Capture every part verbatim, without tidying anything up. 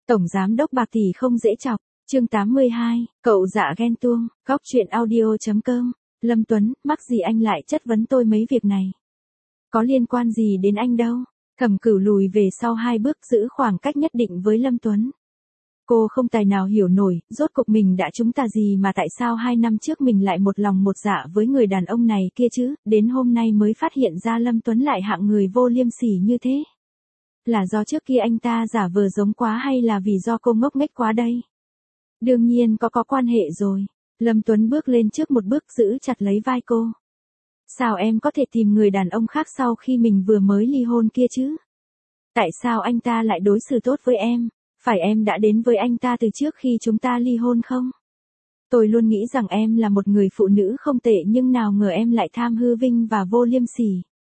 Tổng giám đốc bạc tỷ không dễ chọc, chương tám mươi hai, cậu dạ ghen tuông, góc chuyện audio.com, Lâm Tuấn, mắc gì anh lại chất vấn tôi mấy việc này? Có liên quan gì đến anh đâu? Thẩm Cửu lùi về sau hai bước giữ khoảng cách nhất định với Lâm Tuấn. Cô không tài nào hiểu nổi, rốt cuộc mình đã trúng tà gì mà tại sao hai năm trước mình lại một lòng một dạ với người đàn ông này kia chứ, đến hôm nay mới phát hiện ra Lâm Tuấn lại hạng người vô liêm sỉ như thế. Là do trước kia anh ta giả vờ giống quá hay là vì do cô ngốc nghếch quá đây? Đương nhiên có có quan hệ rồi. Lâm Tuấn bước lên trước một bước giữ chặt lấy vai cô. Sao em có thể tìm người đàn ông khác sau khi mình vừa mới ly hôn kia chứ? Tại sao anh ta lại đối xử tốt với em? Phải em đã đến với anh ta từ trước khi chúng ta ly hôn không? Tôi luôn nghĩ rằng em là một người phụ nữ không tệ nhưng nào ngờ em lại tham hư vinh và vô liêm sỉ.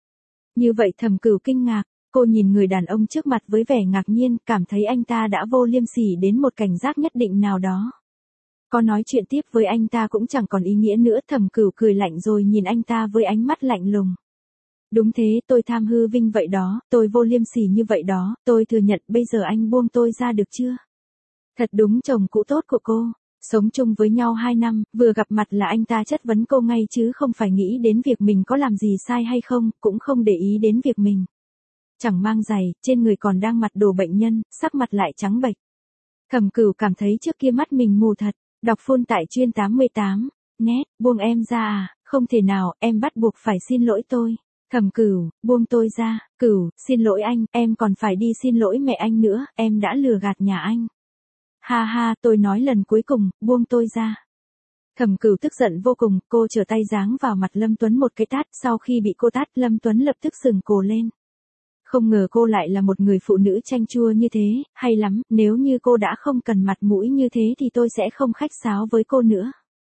Như vậy Thẩm Cửu kinh ngạc, cô nhìn người đàn ông trước mặt với vẻ ngạc nhiên, cảm thấy anh ta đã vô liêm sỉ đến một cảnh giác nhất định nào đó. Có nói chuyện tiếp với anh ta cũng chẳng còn ý nghĩa nữa. Thẩm Cửu cười lạnh rồi nhìn anh ta với ánh mắt lạnh lùng. Đúng thế, tôi tham hư vinh vậy đó, tôi vô liêm sỉ như vậy đó, tôi thừa nhận. Bây giờ anh buông tôi ra được chưa? Thật đúng chồng cũ tốt của cô. Sống chung với nhau hai năm, vừa gặp mặt là anh ta chất vấn cô ngay chứ không phải nghĩ đến việc mình có làm gì sai hay không, cũng không để ý đến việc mình chẳng mang giày, trên người còn đang mặc đồ bệnh nhân, sắc mặt lại trắng bệch. Thẩm Cửu cảm thấy trước kia mắt mình mù thật. Đọc full tại chuyên tám mươi tám, net, buông em ra à, không thể nào, em bắt buộc phải xin lỗi tôi. Thẩm Cửu, buông tôi ra. Cửu, xin lỗi anh, em còn phải đi xin lỗi mẹ anh nữa, em đã lừa gạt nhà anh. Ha ha, tôi nói lần cuối cùng, buông tôi ra. Thẩm Cửu tức giận vô cùng, cô trở tay giáng vào mặt Lâm Tuấn một cái tát. Sau khi bị cô tát, Lâm Tuấn lập tức sừng cổ lên. Không ngờ cô lại là một người phụ nữ chanh chua như thế, hay lắm, nếu như cô đã không cần mặt mũi như thế thì tôi sẽ không khách sáo với cô nữa.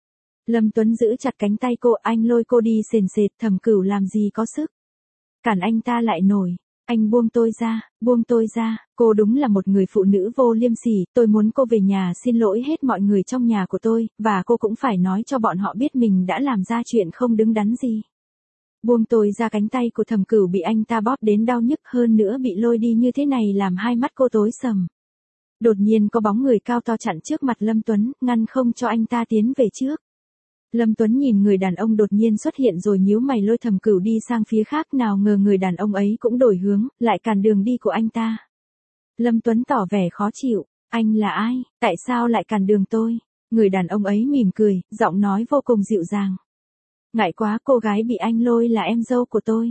Lâm Tuấn giữ chặt cánh tay cô, anh lôi cô đi sền sệt. Thẩm Cửu làm gì có sức cản anh ta lại nổi. Anh buông tôi ra, buông tôi ra, cô đúng là một người phụ nữ vô liêm sỉ, tôi muốn cô về nhà xin lỗi hết mọi người trong nhà của tôi, và cô cũng phải nói cho bọn họ biết mình đã làm ra chuyện không đứng đắn gì. Buông tôi ra. Cánh tay của Thẩm Cửu bị anh ta bóp đến đau nhức, hơn nữa bị lôi đi như thế này làm hai mắt cô tối sầm. Đột nhiên có bóng người cao to chặn trước mặt Lâm Tuấn, ngăn không cho anh ta tiến về trước. Lâm Tuấn nhìn người đàn ông đột nhiên xuất hiện rồi nhíu mày lôi Thẩm Cửu đi sang phía khác, nào ngờ người đàn ông ấy cũng đổi hướng, lại cản đường đi của anh ta. Lâm Tuấn tỏ vẻ khó chịu, anh là ai, tại sao lại cản đường tôi? Người đàn ông ấy mỉm cười, giọng nói vô cùng dịu dàng. Ngại quá, cô gái bị anh lôi là em dâu của tôi.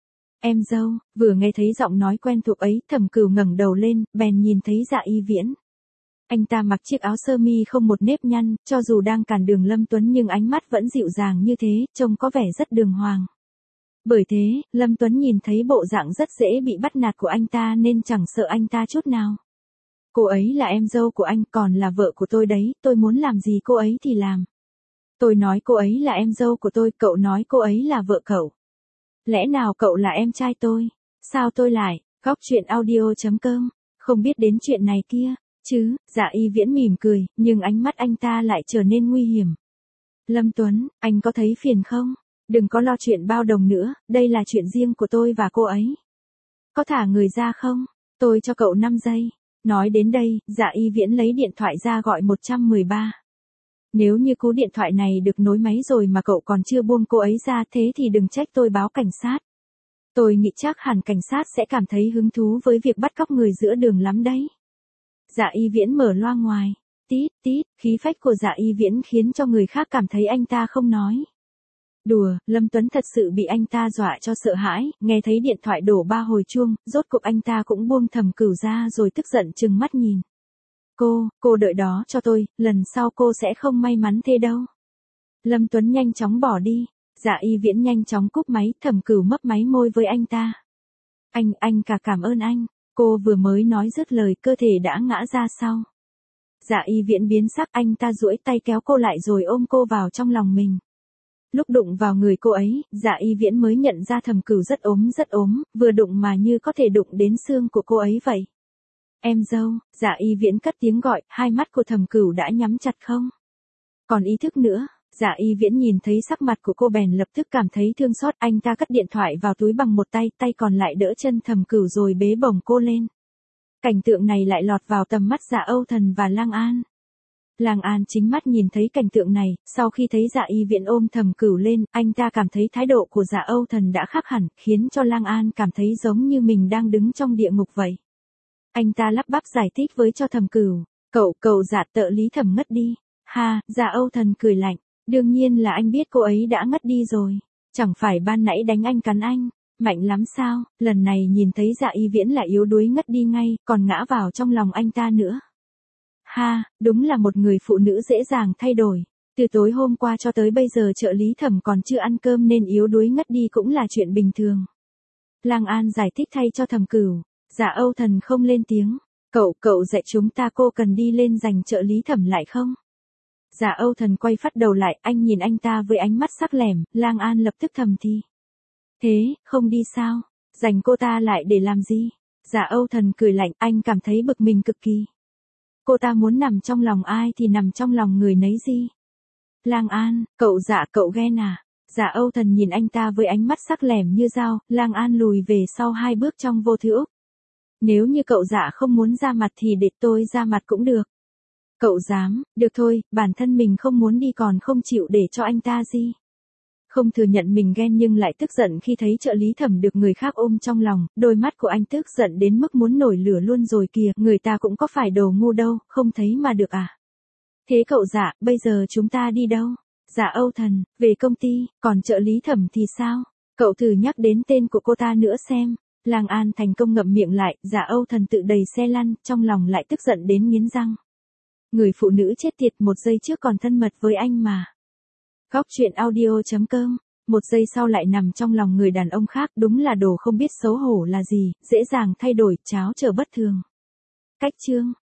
Em dâu? Vừa nghe thấy giọng nói quen thuộc ấy, Thẩm Cửu ngẩng đầu lên, bèn nhìn thấy Dạ Y Viễn. Anh ta mặc chiếc áo sơ mi không một nếp nhăn, cho dù đang cản đường Lâm Tuấn nhưng ánh mắt vẫn dịu dàng như thế, trông có vẻ rất đường hoàng. Bởi thế, Lâm Tuấn nhìn thấy bộ dạng rất dễ bị bắt nạt của anh ta nên chẳng sợ anh ta chút nào. Cô ấy là em dâu của anh, còn là vợ của tôi đấy, tôi muốn làm gì cô ấy thì làm. Tôi nói cô ấy là em dâu của tôi, cậu nói cô ấy là vợ cậu. Lẽ nào cậu là em trai tôi? Sao tôi lại, góc chuyện audio.com, không biết đến chuyện này kia, chứ? Dạ Y Viễn mỉm cười, nhưng ánh mắt anh ta lại trở nên nguy hiểm. Lâm Tuấn, anh có thấy phiền không? Đừng có lo chuyện bao đồng nữa, đây là chuyện riêng của tôi và cô ấy. Có thả người ra không? Tôi cho cậu năm giây. Nói đến đây, Dạ Y Viễn lấy điện thoại ra gọi một một ba. Nếu như cú điện thoại này được nối máy rồi mà cậu còn chưa buông cô ấy ra, thế thì đừng trách tôi báo cảnh sát. Tôi nghĩ chắc hẳn cảnh sát sẽ cảm thấy hứng thú với việc bắt cóc người giữa đường lắm đấy. Dạ Y Viễn mở loa ngoài. Tít tít, khí phách của Dạ Y Viễn khiến cho người khác cảm thấy anh ta không nói đùa. Lâm Tuấn thật sự bị anh ta dọa cho sợ hãi, nghe thấy điện thoại đổ ba hồi chuông, rốt cuộc anh ta cũng buông Thẩm Cửu ra rồi tức giận trừng mắt nhìn. Cô, cô đợi đó cho tôi, lần sau cô sẽ không may mắn thế đâu. Lâm Tuấn nhanh chóng bỏ đi. Dạ Y Viễn nhanh chóng cúp máy. Thẩm Cửu mấp máy môi với anh ta. Anh, anh cả cảm ơn anh. Cô vừa mới nói dứt lời, cơ thể đã ngã ra sau. Dạ Y Viễn biến sắc, anh ta duỗi tay kéo cô lại rồi ôm cô vào trong lòng mình. Lúc đụng vào người cô ấy, Dạ Y Viễn mới nhận ra Thẩm Cửu rất ốm rất ốm, vừa đụng mà như có thể đụng đến xương của cô ấy vậy. Em dâu. Dạ Y Viễn cất tiếng gọi, hai mắt của Thẩm Cửu đã nhắm chặt không còn ý thức nữa. Dạ Y Viễn nhìn thấy sắc mặt của cô bèn lập tức cảm thấy thương xót, anh ta cất điện thoại vào túi bằng một tay, tay còn lại đỡ chân Thẩm Cửu rồi bế bổng cô lên. Cảnh tượng này lại lọt vào tầm mắt Dạ Âu Thần và Lang An. Lang An chính mắt nhìn thấy cảnh tượng này, sau khi thấy Dạ Y Viễn ôm Thẩm Cửu lên, anh ta cảm thấy thái độ của Dạ Âu Thần đã khác hẳn, khiến cho Lang An cảm thấy giống như mình đang đứng trong địa ngục vậy. Anh ta lắp bắp giải thích với cho Thẩm Cửu, cậu, cậu Dạ tợ Lý Thẩm ngất đi. Ha, Dạ Âu Thần cười lạnh, đương nhiên là anh biết cô ấy đã ngất đi rồi, chẳng phải ban nãy đánh anh cắn anh, mạnh lắm sao, lần này nhìn thấy Dạ Y Viễn là yếu đuối ngất đi ngay, còn ngã vào trong lòng anh ta nữa. Ha, đúng là một người phụ nữ dễ dàng thay đổi. Từ tối hôm qua cho tới bây giờ trợ lý Thẩm còn chưa ăn cơm nên yếu đuối ngất đi cũng là chuyện bình thường. Lang An giải thích thay cho Thẩm Cửu. Dạ Âu Thần không lên tiếng. Cậu, cậu dạy chúng ta cô cần đi lên giành trợ lý Thẩm lại không? Dạ Âu Thần quay phát đầu lại, anh nhìn anh ta với ánh mắt sắc lẻm, Lang An lập tức thầm thì. Thế, không đi sao? Giành cô ta lại để làm gì? Dạ Âu Thần cười lạnh, anh cảm thấy bực mình cực kỳ. Cô ta muốn nằm trong lòng ai thì nằm trong lòng người nấy gì. Lang An, cậu Dạ cậu ghen à? Dạ Âu Thần nhìn anh ta với ánh mắt sắc lẻm như dao, Lang An lùi về sau hai bước trong vô thứ Úc. Nếu như cậu Dạ không muốn ra mặt thì để tôi ra mặt cũng được. Cậu dám, được thôi, bản thân mình không muốn đi còn không chịu để cho anh ta gì. Không thừa nhận mình ghen nhưng lại tức giận khi thấy trợ lý Thẩm được người khác ôm trong lòng, đôi mắt của anh tức giận đến mức muốn nổi lửa luôn rồi kìa, người ta cũng có phải đồ ngu đâu, không thấy mà được à. Thế cậu Dạ, bây giờ chúng ta đi đâu? Dạ Âu Thần, về công ty, còn trợ lý Thẩm thì sao? Cậu thử nhắc đến tên của cô ta nữa xem. Lang An thành công ngậm miệng lại, Dạ Âu Thần tự đẩy xe lăn, trong lòng lại tức giận đến nghiến răng. Người phụ nữ chết tiệt một giây trước còn thân mật với anh mà. Góc truyện audio chấm com, một giây sau lại nằm trong lòng người đàn ông khác, đúng là đồ không biết xấu hổ là gì, dễ dàng thay đổi, cháo trở bất thường. Cách chương